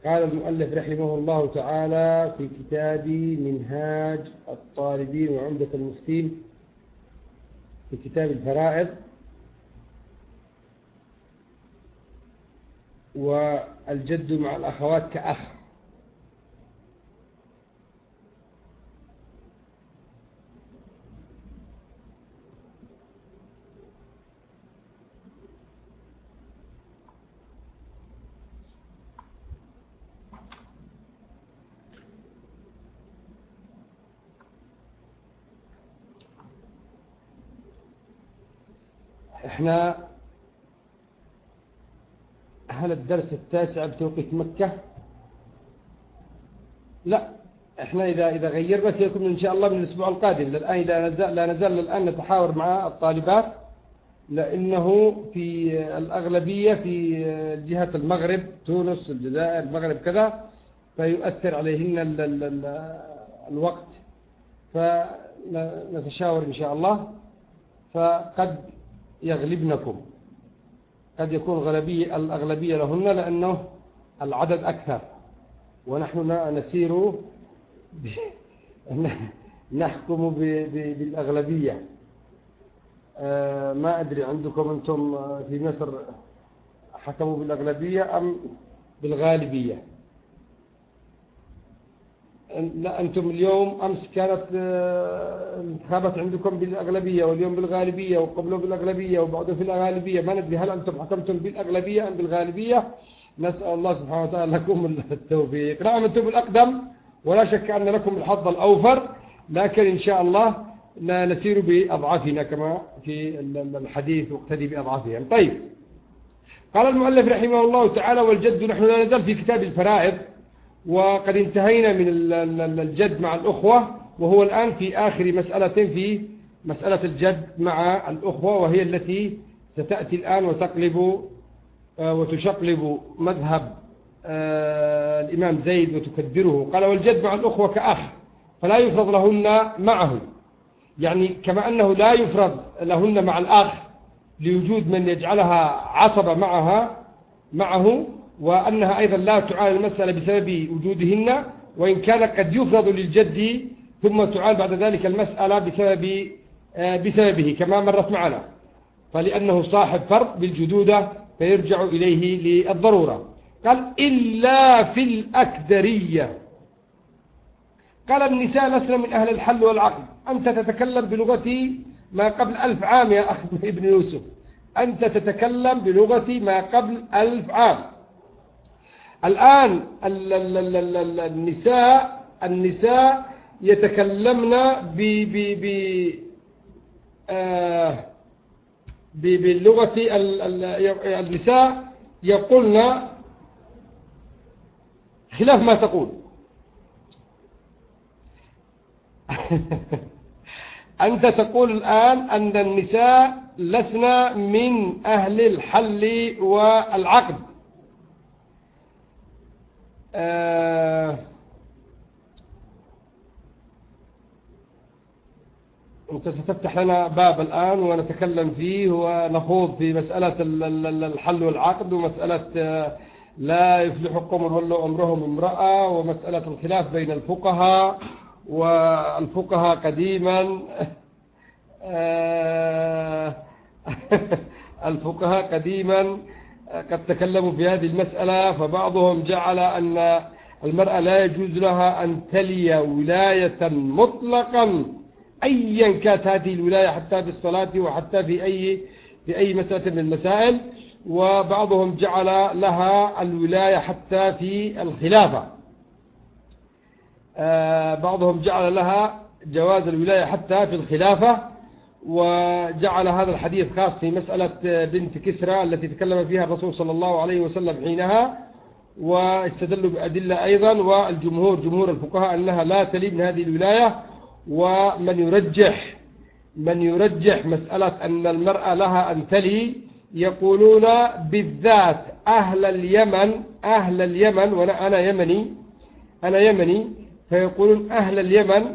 قال المؤلف رحمه الله تعالى في كتاب منهاج الطالبين وعمدة المفتين في كتاب الفرائض: والجد مع الأخوات كأخ. احنا هل الدرس التاسع بتوقيت مكة؟ لا، احنا إذا غيرنا سيكون إن شاء الله من الأسبوع القادم. الآن لا نزال الآن نتحاور مع الطالبات، لأنه في الأغلبية في جهة المغرب، تونس، الجزائر، المغرب كذا، فيؤثر عليهن الوقت، فنتشاور إن شاء الله. فقد يغلبنكم، قد يكون الأغلبية لهن لأنه العدد أكثر، ونحن نسير نحكم بالأغلبية. ما أدري عندكم أنتم في مصر حكموا بالأغلبية أم بالغالبية؟ لا، أنتم اليوم أمس كانت الانتخابات عندكم بالأغلبية، واليوم بالغالبية، وقبله بالأغلبية، وبعده في الغالبية. ما ندري هل أنتم حكمتم بالأغلبية أم بالغالبية. نسأل الله سبحانه وتعالى لكم التوفيق. نعم، أنتم الأقدم ولا شك أن لكم الحظ الأوفر، لكن إن شاء الله نسير بأضعافنا كما في الحديث: واقتدي بأضعافهم. طيب، قال المؤلف رحمه الله تعالى: والجد. نحن لا نزال في كتاب الفرائض، وقد انتهينا من الجد مع الأخوة، وهو الآن في آخر مسألة في مسألة الجد مع الأخوة، وهي التي ستأتي الآن وتقلب وتشقلب مذهب الإمام زيد وتكدره. قال: والجد مع الأخوة كأخ، فلا يفرض لهن معه، يعني كما أنه لا يفرض لهن مع الأخ لوجود من يجعلها عصبة معه، وأنها أيضا لا تعال المسألة بسبب وجودهن، وإن كان قد يفرض للجد ثم تعال بعد ذلك المسألة بسببه كما مرت معنا، فلأنه صاحب فرض بالجدودة فيرجع إليه للضرورة. قال: إلا في الأكدرية. قال: النساء لسنا من أهل الحل والعقد. أنت تتكلم بلغة ما قبل 1000 عام يا أخ ابن يوسف، أنت تتكلم بلغة ما قبل 1000 عام. الآن النساء يتكلمن باللغة. النساء يقولن خلاف ما تقول. أنت تقول الآن أن النساء لسنا من أهل الحل والعقد. أنت ستفتح لنا باب الآن ونتكلم فيه ونخوض في مسألة الحل والعقد، ومسألة لا يفلح قوم ولوا أمرهم امرأة، ومسألة الخلاف بين الفقهاء. والفقهاء قديما الفقهاء قديما قد تكلموا في هذه المسألة، فبعضهم جعل أن المرأة لا يجوز لها أن تلي ولاية مطلقا أيا كانت هذه الولاية، حتى في الصلاة وحتى في أي مسألة من المسائل. وبعضهم جعل لها الولاية حتى في الخلافة. بعضهم جعل لها جواز الولاية حتى في الخلافة، وجعل هذا الحديث خاص في مسألة بنت كسرى التي تكلم فيها الرسول صلى الله عليه وسلم حينها، واستدلوا بأدلة أيضا. والجمهور جمهور الفقهاء أنها لا تلي من هذه الولاية. ومن يرجح مسألة أن المرأة لها أن تلي يقولون بالذات أهل اليمن وأنا يمني، فيقولون أهل اليمن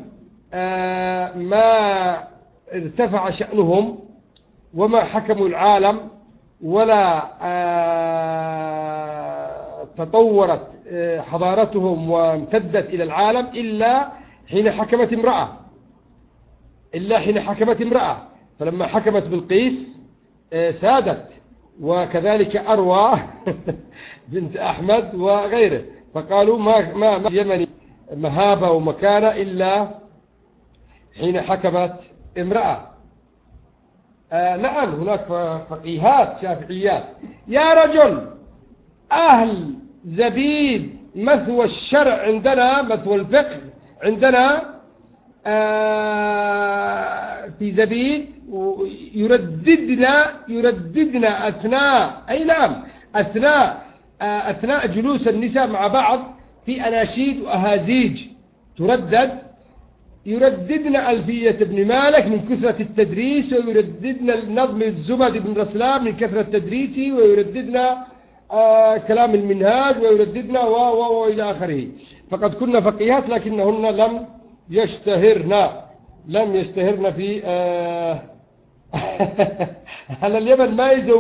ما ارتفع شأنهم وما حكموا العالم ولا تطورت حضارتهم وامتدت إلى العالم إلا حين حكمت امرأة، فلما حكمت بلقيس سادت، وكذلك أروى بنت أحمد وغيره، فقالوا ما يمني مهابة ومكانة إلا حين حكمت امرأة. نعم هناك فقيهات شافعيات. يا رجل، أهل زبيد مثوى الشرع عندنا، مثوى الفقه عندنا في زبيد، يرددنا أثناء، أي نعم، أثناء جلوس النساء مع بعض في أناشيد وأهازيج يرددنا ألفية ابن مالك من كثرة التدريس، ويرددنا نظم الزبد بن رسلان من كثرة تدريسه، ويرددنا كلام المنهاج، ويرددنا وإلى آخره. فقد كنا فقيهات لكنهن لم يشتهرن في أهل اليمن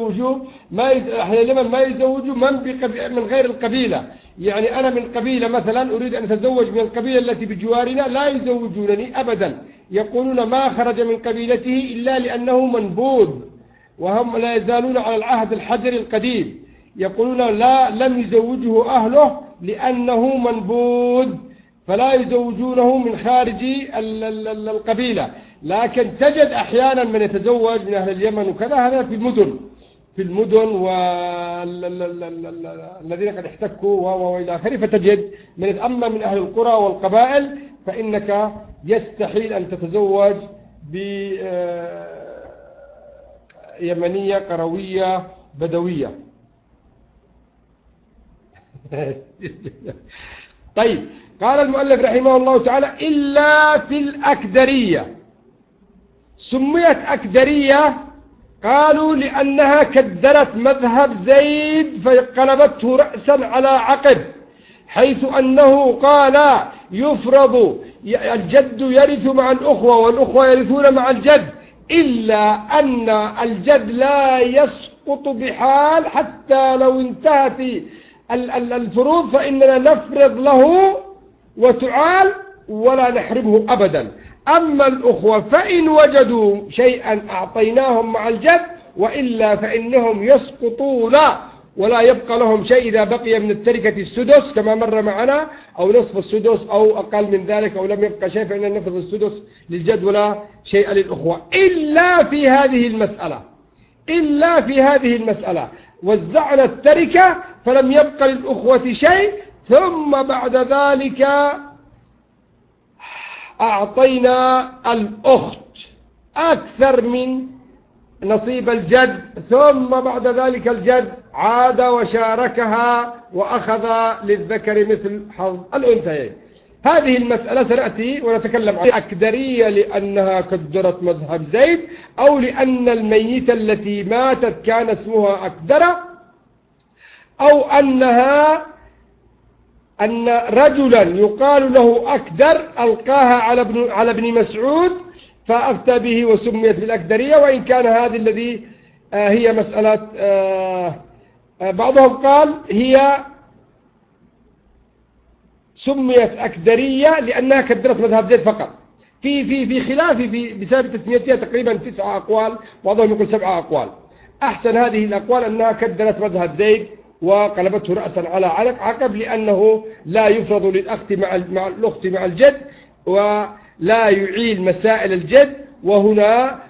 ما يزوجوا من غير القبيلة. يعني أنا من قبيلة مثلا أريد أن أتزوج من القبيلة التي بجوارنا، لا يزوجونني أبدا، يقولون ما خرج من قبيلته إلا لأنه منبوذ، وهم لا يزالون على العهد الحجري القديم، يقولون لم يزوجه أهله لأنه منبوذ، فلا يزوجونه من خارج القبيلة. لكن تجد أحيانا من يتزوج من أهل اليمن وكذا، هذا في المدن والذين قد احتكوا وإلى آخره. فتجد أما من أهل القرى والقبائل فإنك يستحيل أن تتزوج بيمنية قروية بدوية. طيب، قال المؤلف رحمه الله تعالى: إلا في الأكدرية. سميت أكدرية قالوا لأنها كدرت مذهب زيد فقلبته رأسا على عقب، حيث أنه قال يفرض الجد يرث مع الأخوة والأخوة يرثون مع الجد، إلا أن الجد لا يسقط بحال، حتى لو انتهت الفروض فإننا نفرض له وتعال ولا نحرمه أبدا. أما الأخوة فإن وجدوا شيئا أعطيناهم مع الجد، وإلا فإنهم يسقطون ولا يبقى لهم شيء إذا بقي من التركة السدس كما مر معنا، أو نصف السدس أو أقل من ذلك، أو لم يبقى شيء فإننا نفرض السدس للجد ولا شيء للأخوة، إلا في هذه المسألة وزعنا التركة فلم يبقى للأخوة شيء، ثم بعد ذلك أعطينا الأخت أكثر من نصيب الجد، ثم بعد ذلك الجد عاد وشاركها وأخذ للذكر مثل حظ الأنثيين. هذه المسألة سنأتي ونتكلم عن أكدرية لأنها كدرت مذهب زيد، أو لأن الميتة التي ماتت كان اسمها أكدرة، أو أن رجلا يقال له أكدر ألقاها على ابن مسعود فأفتى به وسميت بالأكدرية. وإن كان هذه الذي هي مسألة، بعضهم قال هي سميت أكدرية لأنها كدرت مذهب زيد فقط. في خلاف بسبب تسميتها تقريبا 9 أقوال، بعضهم يقول 7 أقوال. أحسن هذه الأقوال أنها كدرت مذهب زيد وقلبته رأسا على عقب، لأنه لا يفرض للأخت مع الأخت مع الجد، ولا يعيل مسائل الجد، وهنا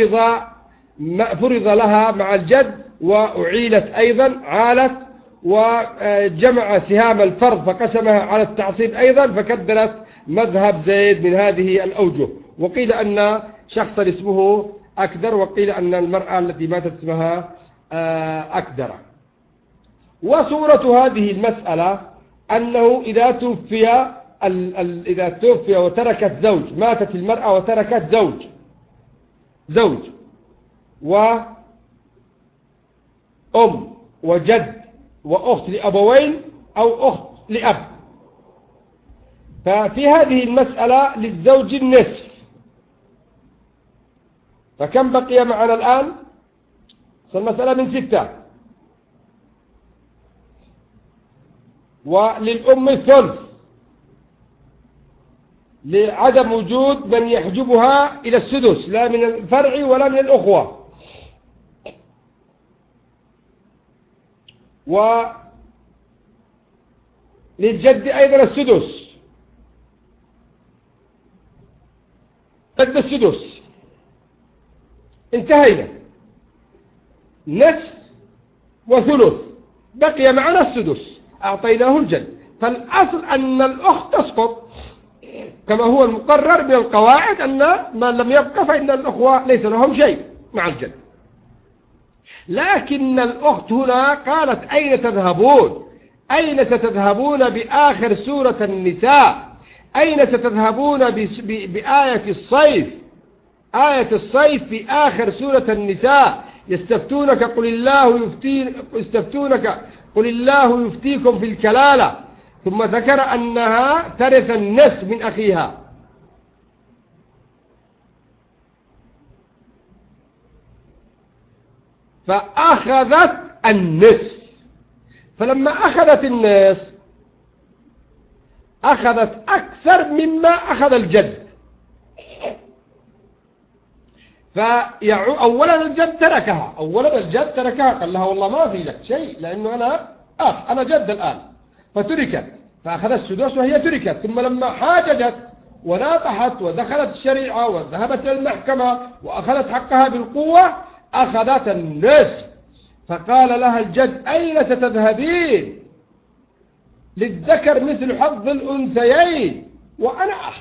فرض لها مع الجد وأعيلت أيضا، عالت وجمع سهام الفرض فقسمها على التعصيب أيضا، فكدرت مذهب زيد من هذه الأوجه. وقيل أن شخصا اسمه أكدر، وقيل أن المرأة التي ماتت اسمها أكدرة. وصورة هذه المسألة أنه إذا توفي وتركت زوج، ماتت المرأة وتركت زوج وأم وجد وأخت لأبوين أو أخت لأب، ففي هذه المسألة للزوج النصف. فكم بقي معنا الآن؟ المسألة من 6. وللأم الثلث لعدم وجود من يحجبها إلى السدس، لا من الفرع ولا من الأخوة. وللجد أيضا السدس، جد السدس. انتهينا، نصف وثلث، بقي معنا السدس، أعطيناه الجد. فالأصل أن الأخت تسقط كما هو المقرر من القواعد، أن ما لم يبقى فإن الأخوة ليس لهم شيء مع الجد. لكن الأخت هنا قالت أين تذهبون؟ أين ستذهبون بآخر سورة النساء؟ أين ستذهبون بآية الصيف؟ آية الصيف في آخر سورة النساء. يستفتونك قل الله يفتيكم في الكلالة، ثم ذكر أنها ترث النصف من أخيها. فأخذت النصف، فلما أخذت النصف أخذت أكثر مما أخذ الجد. أولا الجد تركها، قال لها والله ما في لك شيء لأنه أنا جد الآن، فتركت، فأخذت السدس وهي تركت. ثم لما حاججت وناطحت ودخلت الشريعة وذهبت إلى المحكمة وأخذت حقها بالقوة أخذت النصف. فقال لها الجد أين ستذهبين؟ للذكر مثل حظ الأنثيين وأنا أخ،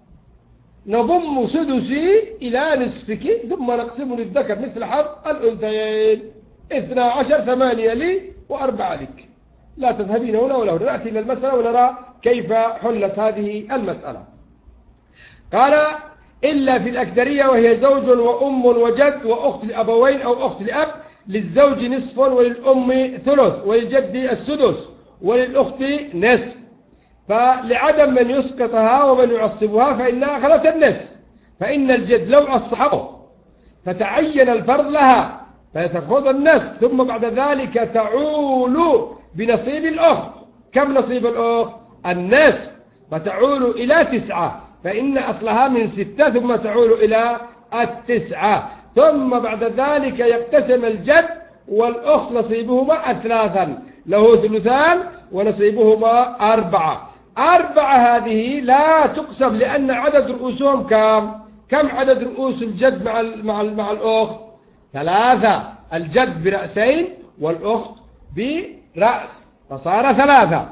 نضم سدسي إلى نصفك ثم نقسم للذكر مثل حظ الأنثيين، 12 8 لي و4 لك. لا تذهبين هنا ولا هنا. نأتي إلى المسألة ونرى كيف حلت هذه المسألة. قال إلا في الأكثرية وهي زوج وأم وجد وأخت لأبوين أو أخت لأب، للزوج نصف وللأم ثلث وللجد السدس وللأخت نصف. فلعدم من يسقطها ومن يعصبها فإنها أخذت النصف. فإن الجد لو عصبه فتعين الفرض لها فتأخذ النصف، ثم بعد ذلك تعول بنصيب الأخت. كم نصيب الأخت؟ النصف، فتعول إلى 9، فإن أصلها من 6 ثم تعول إلى 9. ثم بعد ذلك يقتسم الجد والأخت نصيبهما 3، له 2 ونصيبهما 4. 4 هذه لا تقسم لأن عدد رؤوسهم كم عدد رؤوس الجد مع الأخت؟ 3. الجد برأسين والأخت برأس، فصار 3.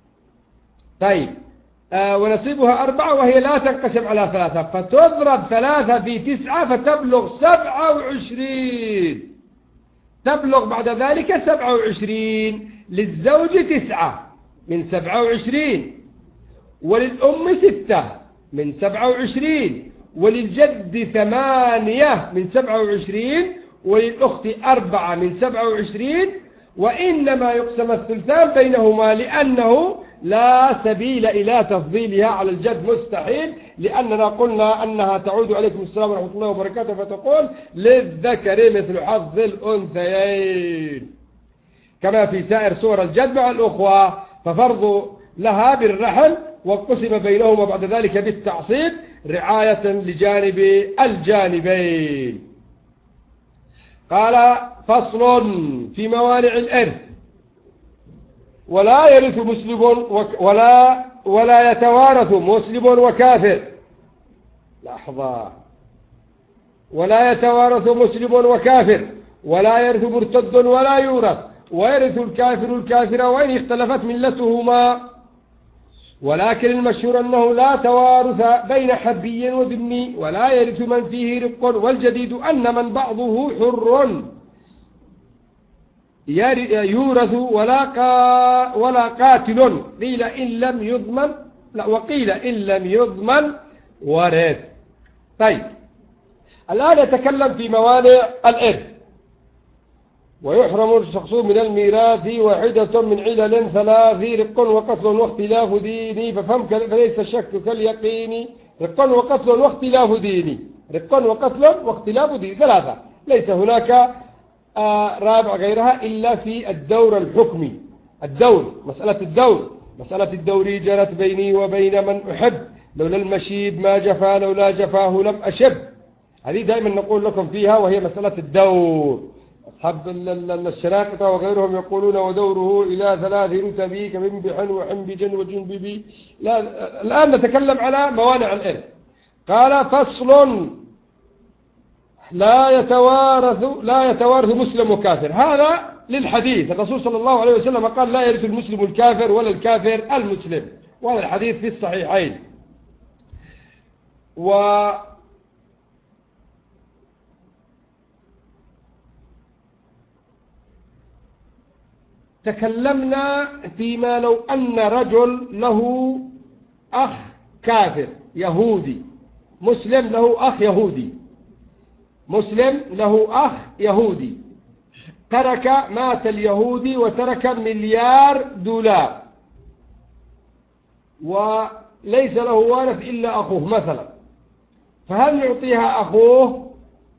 طيب ونصيبها 4 وهي لا تنقسم على 3، فتضرب 3 في 9 فتبلغ 27. تبلغ بعد ذلك 27. للزوج 9 من 27، وللأم 6 من 27، وللجد 8 من 27، وللأخت 4 من 27. وإنما يقسم الثلثان بينهما لأنه لا سبيل إلى تفضيلها على الجد، مستحيل، لأننا قلنا أنها تعود عليكم السلام ورحمة الله وبركاته فتقول للذكر مثل حظ الأنثيين كما في سائر صور الجد مع الأخوة. ففرض لها بالرحم وقسم بينهما بعد ذلك بالتعصيب رعاية لجانب الجانبين. قال فصل في موانع الإرث. ولا يرث مسلم ولا يتوارث مسلم وكافر. لحظة. ولا يتوارث مسلم وكافر، ولا يرث مرتد ولا يورث، ويرث الكافر الكافر وإن اختلفت ملتهما. ولكن المشهور أنه لا توارث بين حربي وذمي، ولا يرث من فيه رق، والجديد أن من بعضه حر يورث ولا قاتل. قيل إن لم يضمن، وقيل إن لم يضمن ورث. طيب الآن نتكلم في موانع الإرث. ويحرم الشخص من الميراث واحدة من علل 3: رق وقتل واختلاف ديني. ففهم فليس الشك كاليقين. رق وقتل واختلاف ديني، رق وقتل واختلاف ديني 3، ليس هناك رابع غيرها إلا في الدور الحكمي. الدور، مسألة الدور مسألة الدوري جرت بيني وبين من أحب، لولا المشيب ما جفا، لولا جفاه لم أشب. هذه دائما نقول لكم فيها، وهي مسألة الدور. أصحاب الشراقطة وغيرهم يقولون ودوره إلى 3 رتب كمنبح وحنبج وجنبب. لا، الآن نتكلم على موانع الإرث. قال فصل لا يتوارث مسلم وكافر. هذا للحديث، الرسول صلى الله عليه وسلم قال لا يرث المسلم الكافر ولا الكافر المسلم، وهذا الحديث في الصحيحين. تكلمنا فيما لو أن رجل له أخ كافر يهودي، مسلم له أخ يهودي، مسلم له أخ يهودي، مات اليهودي وترك $1,000,000 وليس له وارث إلا أخوه مثلا، فهل نعطيها أخوه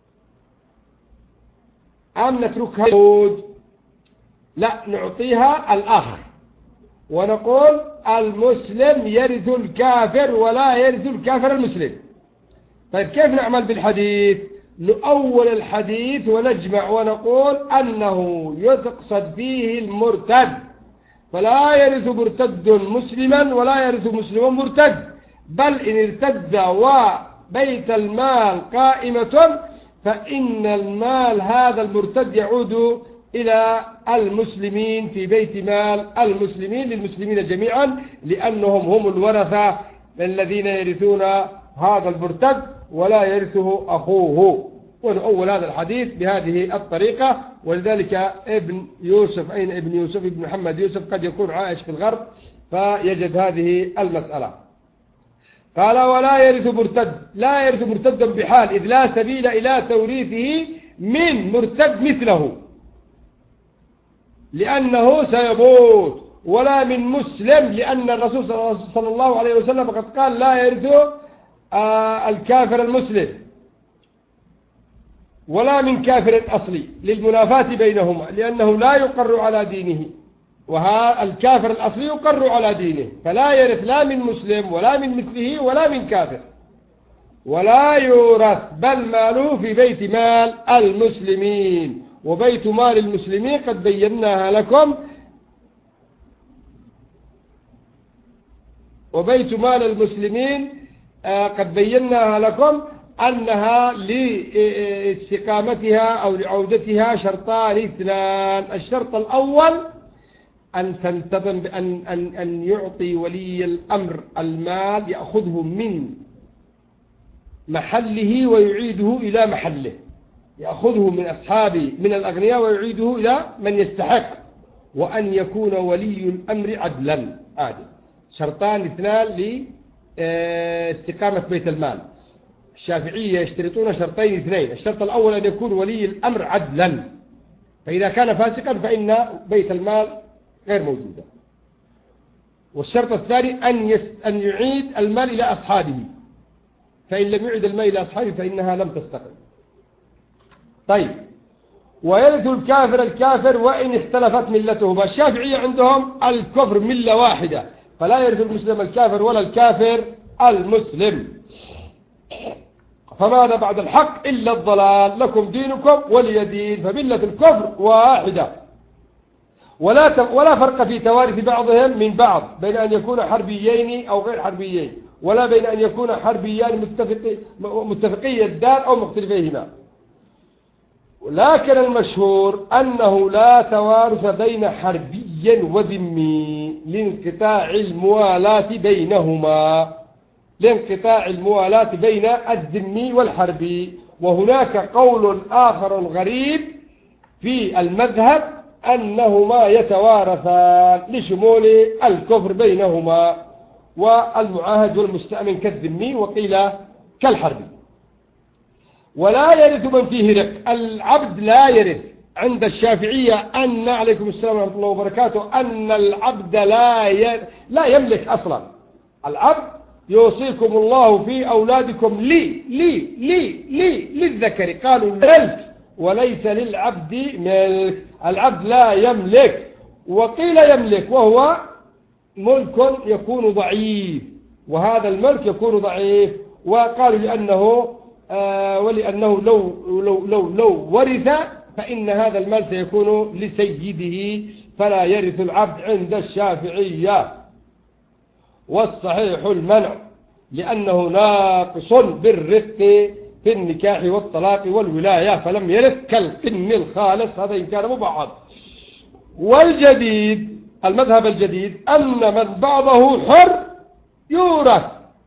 أم نتركها يهود؟ لا، نعطيها الأخ، ونقول المسلم يرث الكافر ولا يرث الكافر المسلم. طيب كيف نعمل بالحديث؟ نؤول الحديث ونجمع ونقول أنه يقصد فيه المرتد، فلا يرث مرتد مسلما ولا يرث مسلم مرتد، بل إن ارتد وبيت المال قائمة فإن المال هذا المرتد يعود إلى المسلمين في بيت مال المسلمين للمسلمين جميعا، لأنهم هم الورثة الذين يرثون هذا المرتد ولا يرثه أخوه. ونؤول هذا الحديث بهذه الطريقة. ولذلك ابن يوسف، أين ابن يوسف؟ ابن محمد يوسف قد يكون عائش في الغرب فيجد هذه المسألة. قال ولا يرث مرتد، لا يرث مرتدا بحال، إذ لا سبيل إلى توريثه من مرتد مثله لأنه سيموت، ولا من مسلم لأن الرسول صلى الله عليه وسلم قد قال لا يرث الكافر المسلم، ولا من كافر أصلي للمنافاة بينهما، لأنه لا يقر على دينه، الكافر الأصلي يقر على دينه، فلا يرث لا من مسلم ولا من مثله ولا من كافر، ولا يورث، بل ماله في بيت مال المسلمين. وبيت مال المسلمين قد بيناها لكم، وبيت مال المسلمين قد بيناها لكم أنها لاستقامتها أو لعودتها شرطان اثنان. الشرط الأول أن تنتظم أن يعطي ولي الأمر المال يأخذه من محله ويعيده إلى محله، يأخذه من أصحابه من الأغنياء ويعيده إلى من يستحق، وأن يكون ولي الأمر عدلا عادل. شرطان اثنان لاستقامة بيت المال. الشافعية يشترطون شرطين اثنين، الشرط الأول أن يكون ولي الأمر عدلا، فإذا كان فاسقا فإن بيت المال غير موجودة. والشرط الثاني أن يعيد المال إلى أصحابه، فإن لم يعد المال إلى أصحابه فإنها لم تستقم. طيب، ويرث الكافر وإن اختلفت ملته. الشافعية عندهم الكفر ملة واحدة، فلا يرث المسلم الكافر ولا الكافر المسلم. فماذا بعد الحق إلا الضلال، لكم دينكم ولي دين، فملة الكفر واحدة، ولا فرق في توارث بعضهم من بعض بين أن يكون حربيين أو غير حربيين، ولا بين أن يكون حربيان متفقي الدار أو مختلفيهما. لكن المشهور أنه لا توارث بين حربي وذمي لانقطاع الموالاة بينهما، لانقطاع الموالاة بين الذمي والحربي. وهناك قول آخر غريب في المذهب أنهما يتوارثان لشمول الكفر بينهما، والمعاهد والمستأمن كالذمي، وقيل كالحربي. ولا يرث من فيه رق، العبد لا يرث. عند الشافعية أن عليكم السلام ورحمة الله وبركاته أن العبد لا يملك أصلا. العبد يوصيكم الله في أولادكم للذكر، قالوا ملك وليس للعبد ملك، العبد لا يملك. وقيل يملك وهو ملك يكون ضعيف، وهذا الملك يكون ضعيف. وقالوا ولأنه لو ورث فإن هذا المال سيكون لسيده فلا يرث العبد عند الشافعية. والصحيح المنع لأنه ناقص بالرفق في النكاح والطلاق والولاية فلم يرث كالقن الخالص، هذا إن كان مبعض. والجديد المذهب الجديد أن من بعضه حر يورث.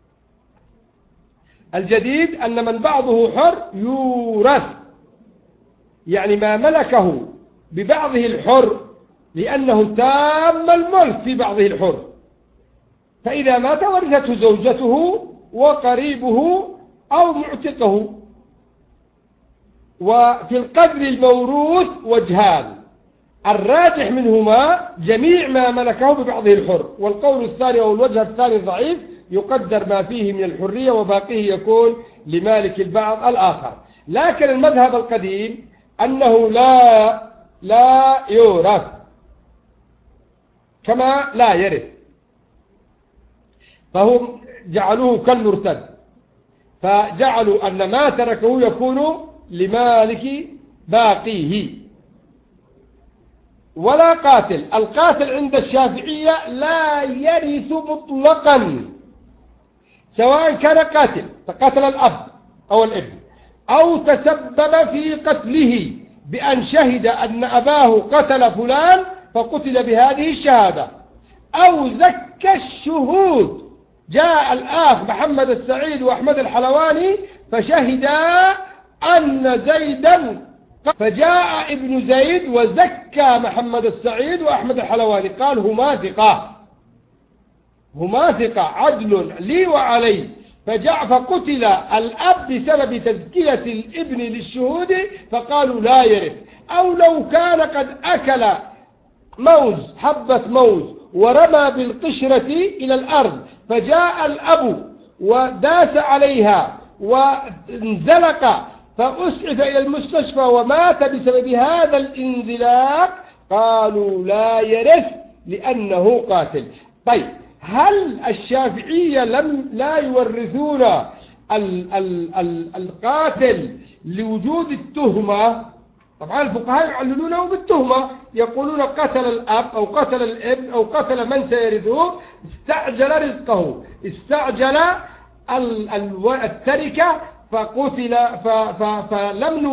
الجديد أن من بعضه حر يورث، يعني ما ملكه ببعضه الحر لأنه تام الملك في بعضه الحر، فإذا مات ورثته زوجته وقريبه أو معتقه. وفي القدر الموروث وجهان، الراجح منهما جميع ما ملكه ببعضه الحر، والقول الثاني أو الوجه الثاني الضعيف يقدر ما فيه من الحرية وباقيه يكون لمالك البعض الآخر. لكن المذهب القديم أنه لا يورث كما لا يرث، فهم جعلوه كالمرتد، فجعلوا أن ما تركه يكون لمالك باقيه. ولا قاتل، القاتل عند الشافعية لا يرث مطلقا، سواء كان قتل الأب أو الابن أو تسبب في قتله بأن شهد أن أباه قتل فلان فقتل بهذه الشهادة، أو زكى الشهود. جاء الآخ محمد السعيد وأحمد الحلواني فشهدا أن زيدا، فجاء ابن زيد وزكى محمد السعيد وأحمد الحلواني، قال هما ثقة عدل لي وعلي، فقتل الأب بسبب تزكية الابن للشهود فقالوا لا يرث. أو لو كان قد أكل موز، حبة موز، ورمى بالقشرة إلى الأرض، فجاء الأب وداس عليها وانزلق فأسعف إلى المستشفى ومات بسبب هذا الانزلاق، قالوا لا يرث لأنه قاتل. طيب، هل الشافعية لا يورثون القاتل لوجود التهمة؟ طبعا الفقهاء يعللونه بالتهمة، يقولون قتل الأب أو قتل الابن أو قتل من سيرثه، استعجل رزقه، استعجل التركة فقتل، فلم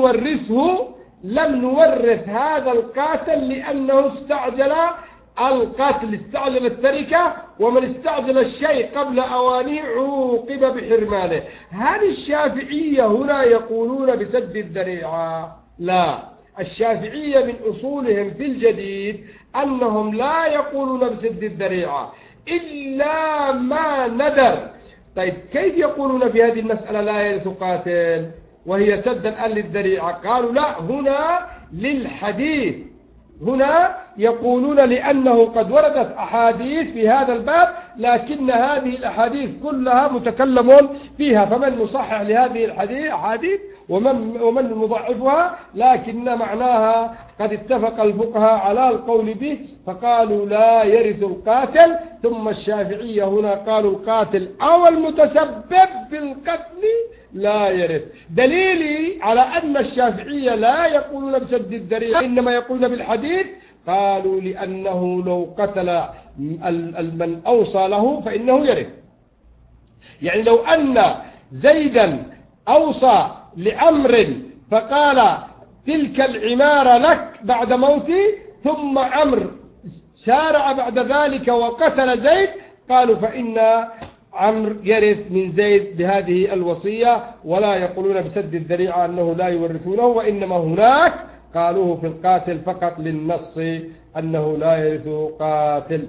نورث هذا القاتل لأنه استعجل القتل، استعجل التركة، ومن استعجل الشيء قبل أوانه عوقب بحرمانه. هل الشافعية هنا يقولون بسد الذريعة؟ لا، الشافعية من أصولهم في الجديد أنهم لا يقولون بسد الذريعة إلا ما ندر. طيب، كيف يقولون في هذه المسألة لا يرث قاتل وهي سدا للذريعة؟ قالوا لا، هنا للحديث، هنا يقولون لأنه قد وردت أحاديث في هذا الباب، لكن هذه الأحاديث كلها متكلمون فيها، فمن مصحح لهذه الأحاديث ومن مضعفها، لكن معناها قد اتفق الفقهاء على القول به، فقالوا لا يرث القاتل. ثم الشافعية هنا قالوا القاتل أو المتسبب بالقتل لا يرث. دليلي على أن الشافعية لا يقولون بسد الذريعة إنما يقولون بالحديث، قالوا لأنه لو قتل من أوصى له فإنه يرث. يعني لو أن زيدا أوصى لعمر فقال تلك العمارة لك بعد موتي، ثم عمرو سارع بعد ذلك وقتل زيد، قالوا فإن عمرو يرث من زيد بهذه الوصية، ولا يقولون بسد الذريعة أنه لا يورثونه، وإنما هناك قالوه في القاتل فقط للنص أنه لا يرث قاتل.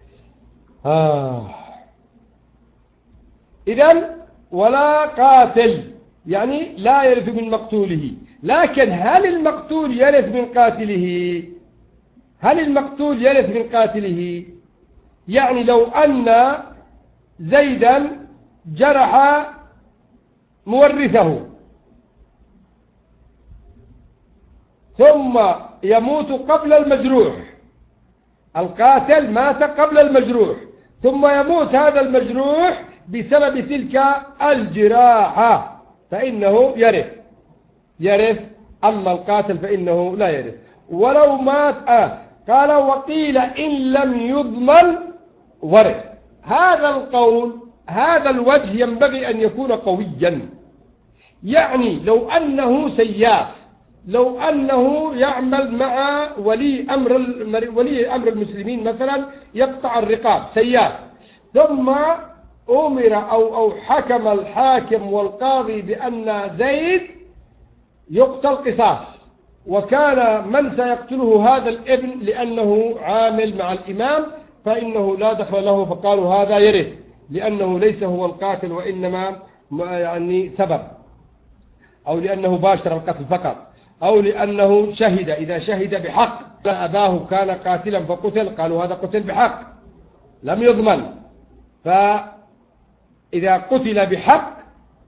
إذن ولا قاتل يعني لا يرث من مقتوله. لكن هل المقتول يرث من قاتله؟ هل المقتول يرث من قاتله؟ يعني لو أن زيدا جرح مورثه ثم يموت قبل المجروح، القاتل مات قبل المجروح، ثم يموت هذا المجروح بسبب تلك الجراحة فإنه يرث. أما القاتل فإنه لا يرث ولو مات. قال وقيل إن لم يضمن ورث. هذا القول، هذا الوجه ينبغي أن يكون قويا. يعني لو أنه سياف، لو أنه يعمل مع ولي أمر المسلمين مثلا يقطع الرقاب، سياف، ثم أمر أو حكم الحاكم والقاضي بأن زيد يقتل قصاص، وكان من سيقتله هذا الابن لأنه عامل مع الإمام، فإنه لا دخل له، فقالوا هذا يرث لأنه ليس هو القاتل وإنما يعني سبب، أو لأنه باشر القتل فقط، أو لأنه شهد. إذا شهد بحق أباه كان قاتلا فقتل، قالوا هذا قتل بحق لم يضمن. فإذا قتل بحق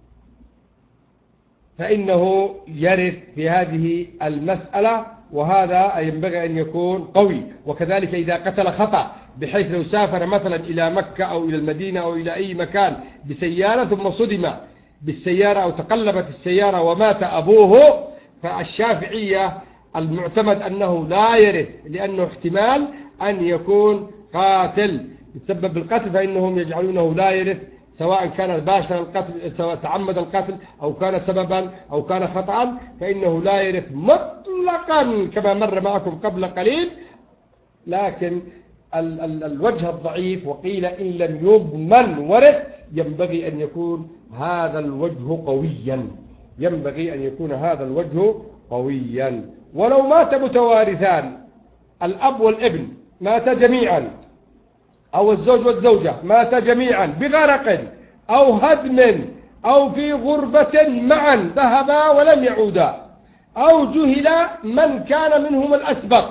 فإنه يرث في هذه المسألة، وهذا ينبغي أن يكون قوي. وكذلك إذا قتل خطأ، بحيث لو سافر مثلا إلى مكة أو إلى المدينة أو إلى أي مكان بسيارة ثم صدم بالسيارة أو تقلبت السيارة ومات أبوه، فالشافعية المعتمد أنه لا يرث، لأنه احتمال أن يكون قاتل يتسبب بالقتل، فإنهم يجعلونه لا يرث، سواء كان باشر القتل، سواء تعمد القتل أو كان سببا أو كان خطأ، فإنه لا يرث مطلقا كما مر معكم قبل قليل. لكن الوجه الضعيف وقيل إن لم يضمن ورث، ينبغي أن يكون هذا الوجه قويا، ينبغي أن يكون هذا الوجه قويا. ولو مات متوارثان، الأب والابن مات جميعا، أو الزوج والزوجة مات جميعا بغرق أو هدم أو في غربة معا، ذهبا ولم يعودا، أو جهل من كان منهم الأسبق،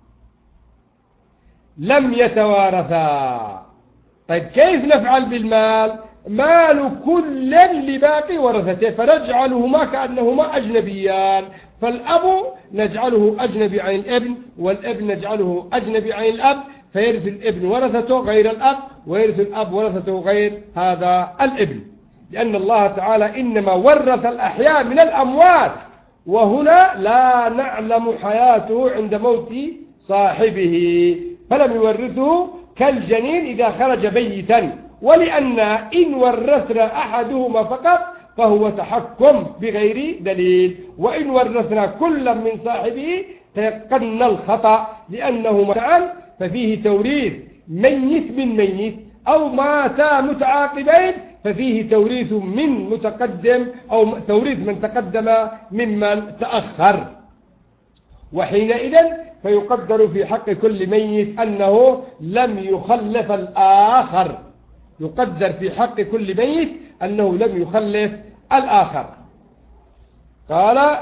لم يتوارثا. طيب كيف نفعل بالمال؟ مال كل لباقي ورثته، فنجعلهما كأنهما أجنبيان، فالأب نجعله أجنبي عن الابن، والابن نجعله أجنبي عن الأب، فيرث الابن ورثته غير الأب، ويرث الأب ورثته غير هذا الابن، لأن الله تعالى إنما ورث الأحياء من الأموات، وهنا لا نعلم حياته عند موت صاحبه، فلم يورثه كالجنين إذا خرج بيتا. ولأن إن ورثنا أحدهما فقط فهو تحكم بغير دليل، وإن ورثنا كل من صاحبه تيقنا الخطأ، لأنه معا ففيه توريث ميت من ميت، أو ماتا متعاقبين ففيه توريث من متقدم، أو توريث من تقدم ممن تأخر. وحينئذ فيقدر في حق كل ميت أنه لم يخلف الآخر، يقدر في حق كل ميت أنه لم يخلف الآخر. قال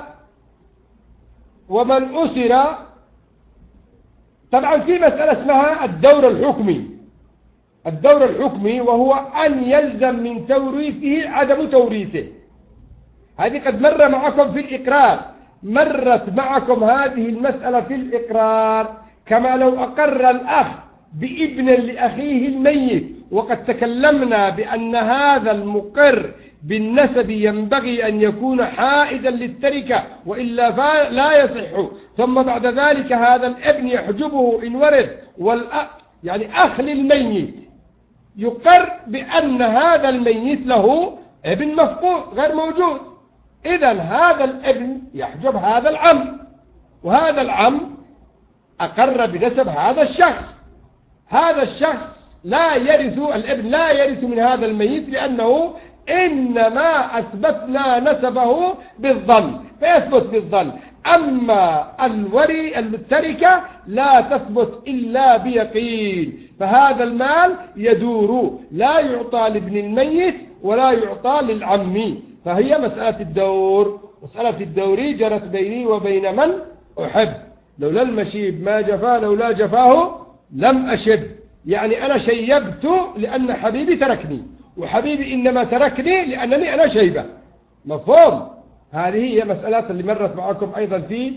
ومن أسر، طبعا في مسألة اسمها الدور الحكمي، الدور الحكمي وهو أن يلزم من توريثه عدم توريثه. هذه قد مر معكم في الإقرار، مرت معكم هذه المسألة في الإقرار، كما لو أقر الأخ بابن لأخيه الميت، وقد تكلمنا بأن هذا المقر بالنسب ينبغي أن يكون حائزا للتركة وإلا لا يصح، ثم بعد ذلك هذا الابن يحجبه إن ورث، يعني أخ للميت يقر بأن هذا الميت له ابن مفقود غير موجود، إذن هذا الابن يحجب هذا العم، وهذا العم أقر بنسب هذا الشخص، هذا الشخص لا يرث، الابن لا يرث من هذا الميت، لأنه إنما أثبتنا نسبه بالظن، فيثبت بالظن. أما التركة لا تثبت إلا بيقين، فهذا المال يدور، لا يعطى لابن الميت ولا يعطى للعم. فهي مسألة الدور، مسألة الدور جرت بيني وبين من أحب، لولا المشيب ما جفا، لولا جفاه لم أشب. يعني أنا شيبت لأن حبيبي تركني، وحبيبي إنما تركني لأنني أنا شيبة. مفهوم؟ هذه هي مسألة اللي مرت معكم أيضا في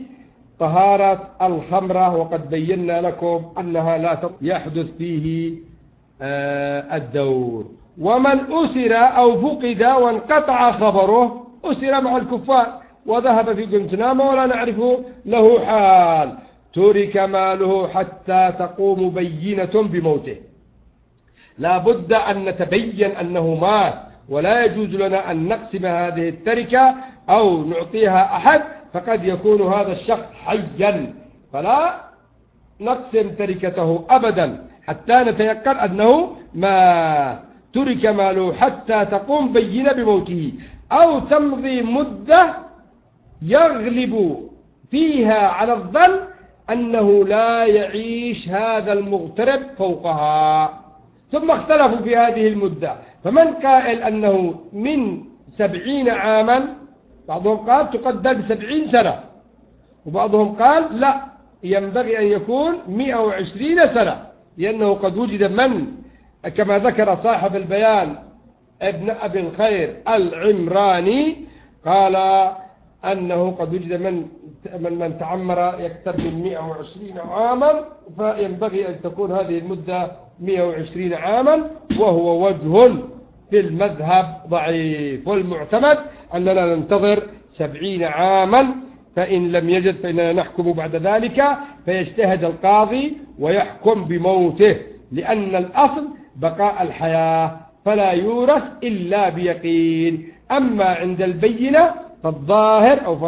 طهارة الخمرة، وقد بينا لكم أنها لا يحدث فيه الدور. ومن أسر أو فقد وانقطع خبره أسر مع الكفار وذهب في جنتنامة ولا نعرف له حال، ترك ماله حتى تقوم بينة بموته. لا بد أن نتبين أنه مات، ولا يجوز لنا أن نقسم هذه التركة أو نعطيها أحد، فقد يكون هذا الشخص حيا، فلا نقسم تركته أبدا حتى نتيقن أنه ما ترك ماله حتى تقوم بينة بموته، أو تمضي مدة يغلب فيها على الظن أنه لا يعيش هذا المغترب فوقها. ثم اختلفوا في هذه المدة، فمن قائل أنه من 70 عاما، بعضهم قال تقدر ب70 سنة، وبعضهم قال لا، ينبغي أن يكون 120 سنة، لأنه قد وجد من كما ذكر صاحب البيان ابن أبي الخير العمراني، قال أنه قد وجد من تعمر يقترب من 120 عاما، فينبغي أن تكون هذه المدة 120 عاما، وهو وجه في المذهب ضعيف، والمعتمد أننا ننتظر 70 عاما، فإن لم يجد فإننا نحكم بعد ذلك، فيجتهد القاضي ويحكم بموته، لأن الأصل بقاء الحياة فلا يورث إلا بيقين. أما عند البينة فالظاهر أو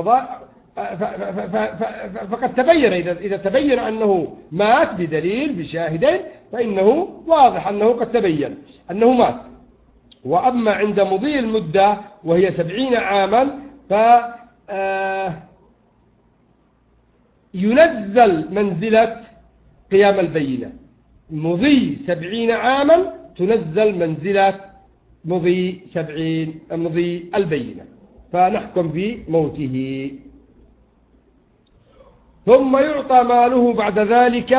فقد تبين، إذا تبين أنه مات بدليل بشاهدين فإنه واضح أنه قد تبين أنه مات. وأما عند مضي المدة وهي 70 عاما ينزل منزلة قيام البينة، مضي 70 عاما تنزل منزلة مضي البينة، فنحكم بموته. ثم يعطى ماله بعد ذلك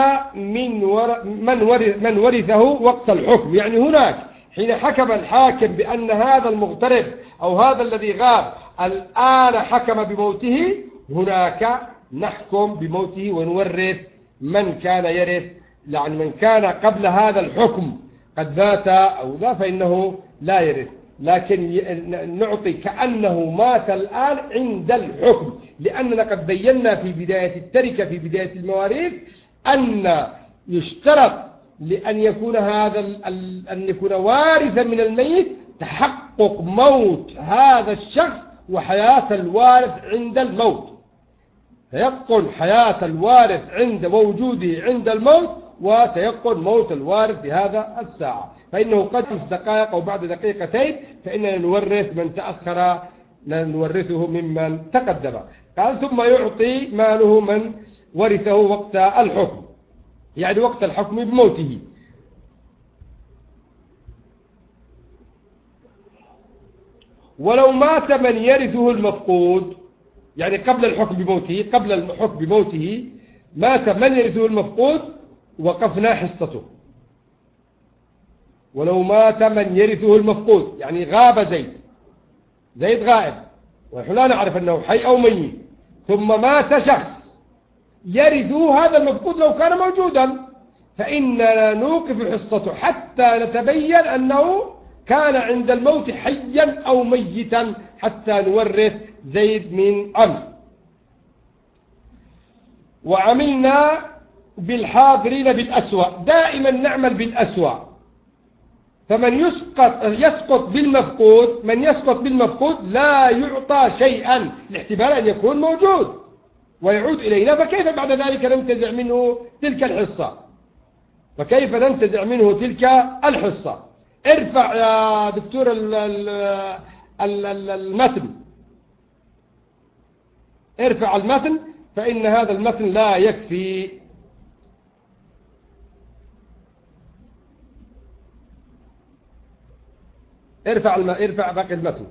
من ورثه وقت الحكم. يعني هناك حين حكم الحاكم بأن هذا المغترب أو هذا الذي غاب الآن حكم بموته، هناك نحكم بموته ونورث من كان يرث، يعني من كان قبل هذا الحكم قد مات أو ذا فإنه لا يرث، لكن نعطي كأنه مات الآن عند الحكم، لأننا قد بينا في بداية التركة في بداية المواريث أن يشترط لأن يكون أن يكون وارثا من الميت تحقق موت هذا الشخص وحياة الوارث عند الموت، تيقن حياة الوارث عند وجوده عند الموت، وتيقن موت الوارث في هذا الساعة. فإنه قد 5 دقائق أو بعد دقيقتين فإننا نورث من تأخر، نورثه ممن تقدم. قال ثم يعطي ماله من ورثه وقت الحكم، يعني وقت الحكم بموته. ولو مات من يرثه المفقود، يعني قبل الحكم بموته مات من يرثه المفقود وقفنا حصته. ولو مات من يرثه المفقود يعني غاب زيد غائب ونحن لا نعرف أنه حي أو ميت، ثم مات شخص يرثه هذا المفقود لو كان موجودا، فإننا نوقف حصته حتى نتبين أنه كان عند الموت حيا أو ميتا، حتى نورث زيد من عمرو. وعملنا بالحاضرين بالأسوأ، دائما نعمل بالأسوأ. فمن يسقط بالمفقود، من يسقط بالمفقود لا يعطى شيئا لاحتمال أن يكون موجود ويعود إلينا، فكيف بعد ذلك ننتزع منه تلك الحصة؟ فكيف ننتزع منه تلك الحصة؟ ارفع يا دكتور المتن، ارفع المتن، فإن هذا المتن لا يكفي. ارفع باقي المتن.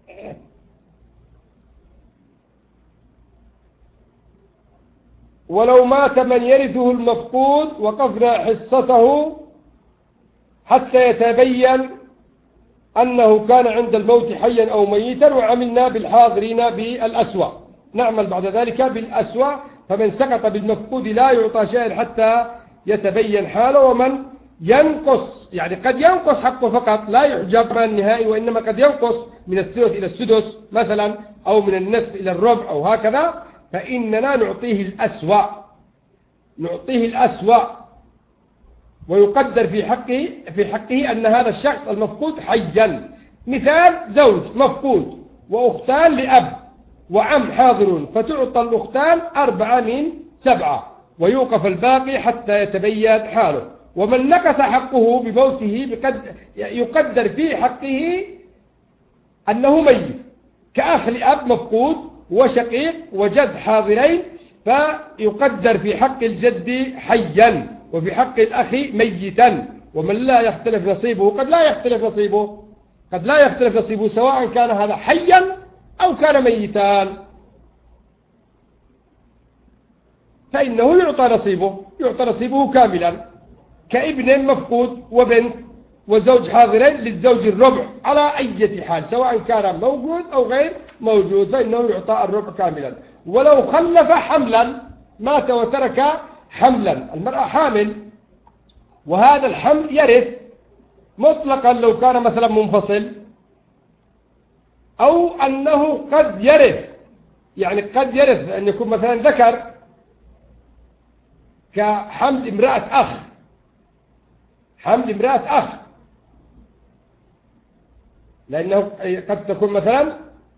ولو مات من يرثه المفقود وقفنا حصته حتى يتبين أنه كان عند الموت حيا أو ميتا، وعملنا بالحاضرين بالأسوأ، نعمل بعد ذلك بالأسوأ. فمن سقط بالمفقود لا يعطى شيئا حتى يتبين حاله، ومن ينقص، يعني قد ينقص حقه فقط لا يحجب النهائي، وإنما قد ينقص من الثلث إلى السدس مثلا، أو من النصف إلى الربع أو هكذا، فإننا نعطيه الأسوأ، نعطيه الأسوأ، ويقدر في حقه أن هذا الشخص المفقود حيا. مثال: زوج مفقود وأختان لأب وعم حاضرون، فتعطى الأختان 4 من 7، ويوقف الباقي حتى يتبين حاله. ومن نقص حقه بموته يقدر في حقه أنه ميت، كأخ لأب مفقود وشقيق وجد حاضرين، فيقدر في حق الجد حيا، وفي حق الأخ ميتا. ومن لا يختلف نصيبه قد لا يختلف نصيبه، قد لا يختلف نصيبه، سواء كان هذا حيا أو كان ميتان، فإنه يعطى نصيبه كاملا، كابن مفقود وبنت وزوج حاضرين للزوج الربع على أي حال، سواء كان موجود أو غير موجود، فإنه يعطى الربع كاملا. ولو خلف حملا، مات وترك حملا، المرأة حامل، وهذا الحمل يرث مطلقا لو كان مثلا منفصل، أو أنه قد يرث، يعني قد يرث أن يكون مثلا ذكر، كحمل امرأة أخ، حمل امرأة أخ، لأنه قد تكون مثلا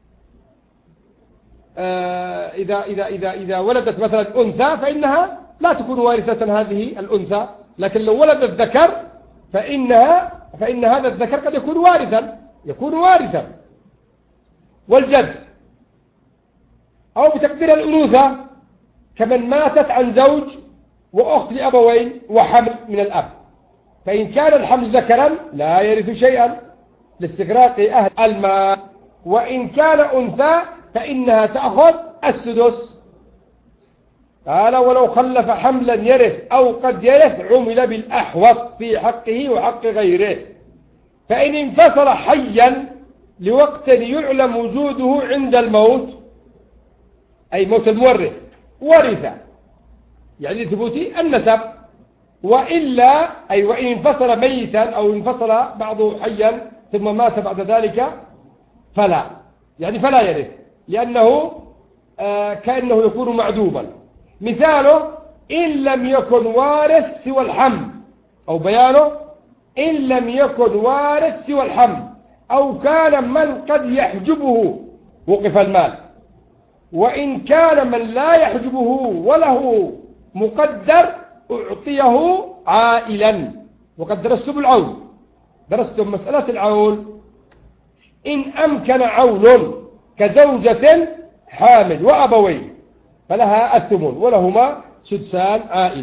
إذا ولدت مثلا أنثى فإنها لا تكون وارثة هذه الأنثى، لكن لو ولدت ذكر فإن هذا الذكر قد يكون وارثا، والجد، أو بتقدير الأنوثة كمن ماتت عن زوج وأخت لأبوين وحمل من الأب، فإن كان الحمل ذكرا لا يرث شيئا لاستغراق أهل المال، وإن كان أنثى فإنها تأخذ السدس. قال: ولو خلف حملا يرث أو قد يرث عمل بالأحوط في حقه وحق غيره، فإن انفصل حيا لوقت يعلم وجوده عند الموت، أي موت المورث، ورث، يعني ثبوت النسب، وإلا أي وإن انفصل ميتا أو انفصل بعضه حيا ثم مات بعد ذلك فلا يرث، لأنه كأنه يكون معدوما. مثاله: إن لم يكن وارث سوى الحمل، أو بيانه: إن لم يكن وارث سوى الحمل، أو كان من قد يحجبه وقف المال، وإن كان من لا يحجبه وله مقدر أعطيه عائلا. وقد درستم العول، درستم مسألة العول. إن أمكن عول كزوجة حامل وأبوين فلها الثمن، ولهما سدسان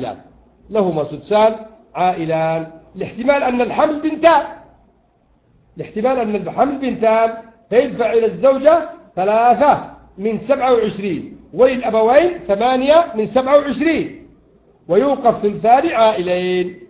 عائلان، لاحتمال أن الحمل بنتان، فيدفع إلى الزوجة 3 من 27، وللأبوين 8 من 27، ويوقف ثلثان عائلين.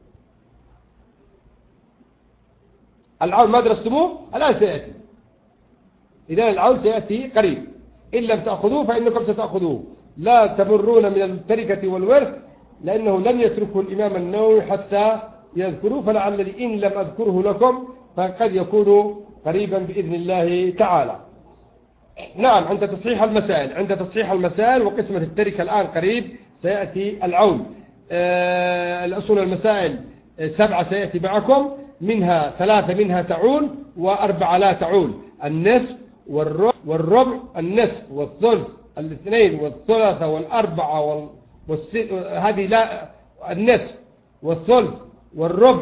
العول ما درستموه الآن سيأتي، إذن العول سيأتي قريب، إن لم تأخذوه فإنكم ستأخذوه. لا تمرون من التركة والورث، لأنه لن يتركه الإمام النووي حتى يذكروه، فلعلني إن لم أذكره لكم فقد يكون قريبا بإذن الله تعالى. نعم، عند تصحيح المسائل وقسمة التركة الآن قريب سيأتي العول. الأصول المسائل 7 سيأتي معكم، منها 3 منها تعول و4 لا تعول: النصف والربع، النصف والثلث، الاثنين والثلاثة والأربعة هذه لا، النصف والثلث والربع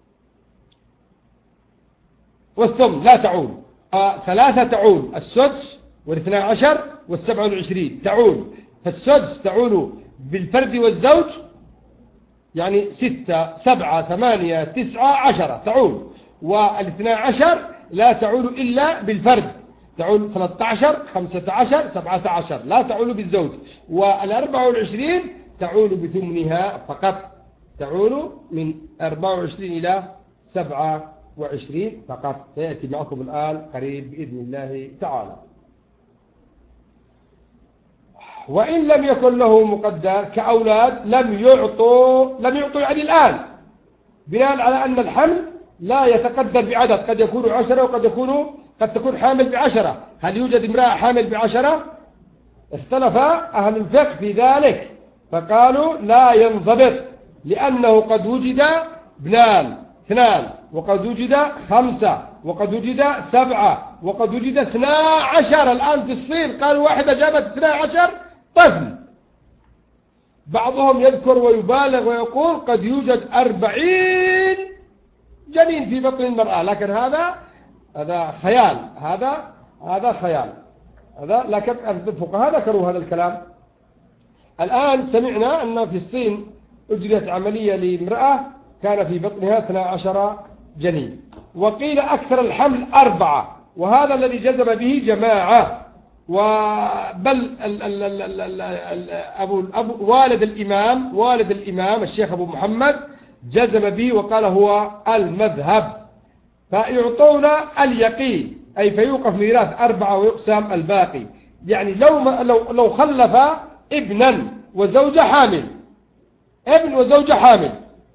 والثمن لا تعول. 3 تعول: السدس وال12 وال27 تعول. فالسدس تعول بالفرد والزوج، يعني 6 7 8 9 10 تعول. وال12 لا تعول إلا بالفرد، تعول 13 15 17 لا تعول بالزوج. وال24 تعول بثمنها فقط، تعول من 24 إلى 27 فقط. سيأتي معكم الآن قريب بإذن الله تعالى. وإن لم يكن له مقدر كأولاد لم يعطوا يعني الآن بناء على أن الحمل لا يتقدر بعدد، قد يكون 10 قد تكون حامل ب10. هل يوجد امرأة حامل ب10؟ اختلف أهل الفقه في ذلك، فقالوا لا ينضبط، لأنه قد وجد 2 وقد وجد 5 وقد وجد 7 وقد وجد 12 الآن في الصين. قالوا واحدة جابت 12 طفل. بعضهم يذكر ويبالغ ويقول قد يوجد 40 جنين في بطن المرأة، لكن هذا خيال، هذا خيال، لكن الفقهاء ذكروا هذا الكلام. الآن سمعنا أن في الصين أجريت عملية لامرأة كان في بطنها 12 جنين، وقيل أكثر الحمل 4، وهذا الذي جزم به جماعة، بل والد الإمام الشيخ أبو محمد جزم به وقال هو المذهب. فيعطون اليقين، أي فيوقف ميراث 4 ويقسم الباقي. يعني لو خلف ابنا وزوجة حامل، ابن وزوجة حامل،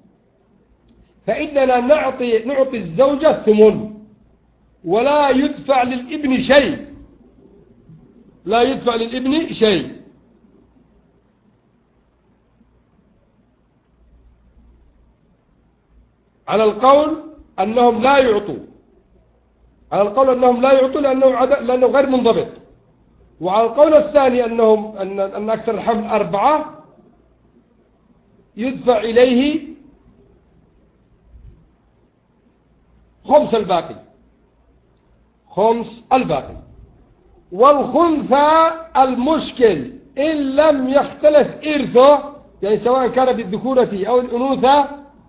فإننا نعطي الزوجة 8 ولا يدفع للابن شيء، لا يدفع للابن شيء. على القول أنهم لا يعطوا، لأنه غير منضبط. وعلى القول الثاني أن أكثر الحمل 4 يدفع إليه خمس الباقي. والخنثى المشكل إن لم يختلف إرثه، يعني سواء كان بالذكورة أو الأنوثة.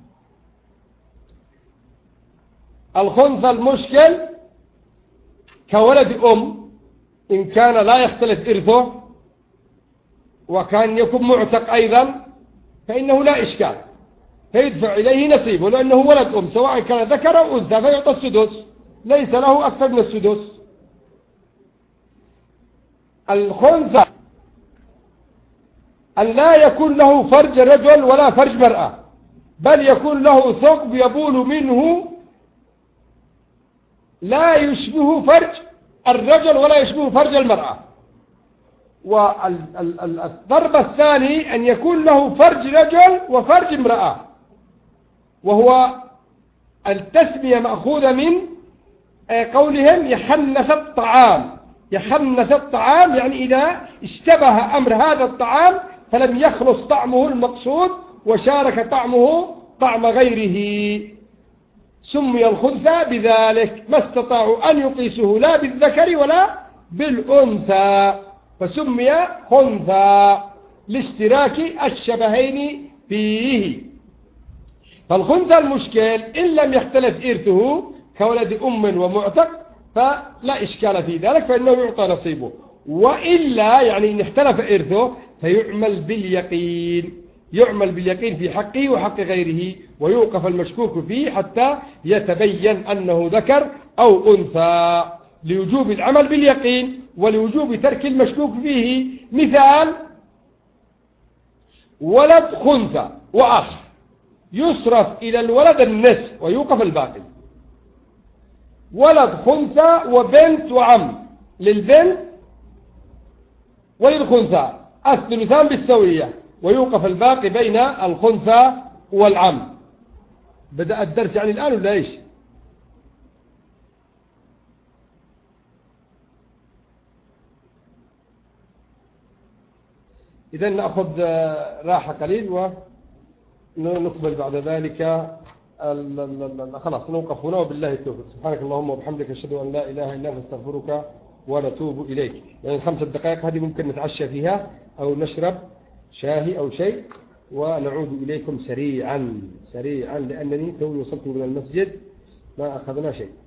الخنثى المشكل كولد إن كان لا يختلف إرثه وكان يكون معتق أيضا فإنه لا إشكال، فيدفع إليه نصيبه، لأنه ولد سواء كان ذكر أو أنثى، فيعطى السدس، ليس له أكثر من السدس. الخنثى أن لا يكون له فرج رجل ولا فرج مرأة، بل يكون له ثقب يبول منه لا يشبه فرج الرجل ولا يشبه فرج المرأة. والضرب الثاني أن يكون له فرج رجل وفرج امرأة، وهو التسمية مأخوذة من قولهم يخنث الطعام. يخنث الطعام يعني إذا اشتبه أمر هذا الطعام فلم يخلص طعمه المقصود وشارك طعمه طعم غيره، سمي الخنثى بذلك، ما استطاعوا أن يقيسوه لا بالذكر ولا بالأنثى، فسمي خنثى لاشتراك الشبهين فيه. فالخنثى المشكل إن لم يختلف إرثه كولد ومعتق فلا إشكال في ذلك، فإنه يعطى نصيبه. وإلا يعني إن اختلف إرثه فيعمل باليقين في حقه وحق غيره، ويوقف المشكوك فيه حتى يتبين أنه ذكر أو أنثى، لوجوب العمل باليقين ولوجوب ترك المشكوك فيه. مثال: ولد خنثى وأخ، يصرف إلى الولد النصف ويوقف الباقي. ولد خنثى وبنت وعم، للبنت وللخنثى الثلثان بالسوية، ويوقف الباقي بين الخنثى والعم. بدأ الدرس يعني الآن ولا إيش؟ إذن نأخذ راحة قليل ونقبل بعد ذلك. خلاص نوقف هنا وبالله التوفيق. سبحانك اللهم وبحمدك، أشهد أن لا إله إلا أنت، نستغفرك ونتوب إليك. يعني 5 دقائق هذه ممكن نتعشى فيها أو نشرب شاهي أو شيء، ونعود إليكم سريعا لأنني توي وصلت من المسجد ما أخذنا شيء.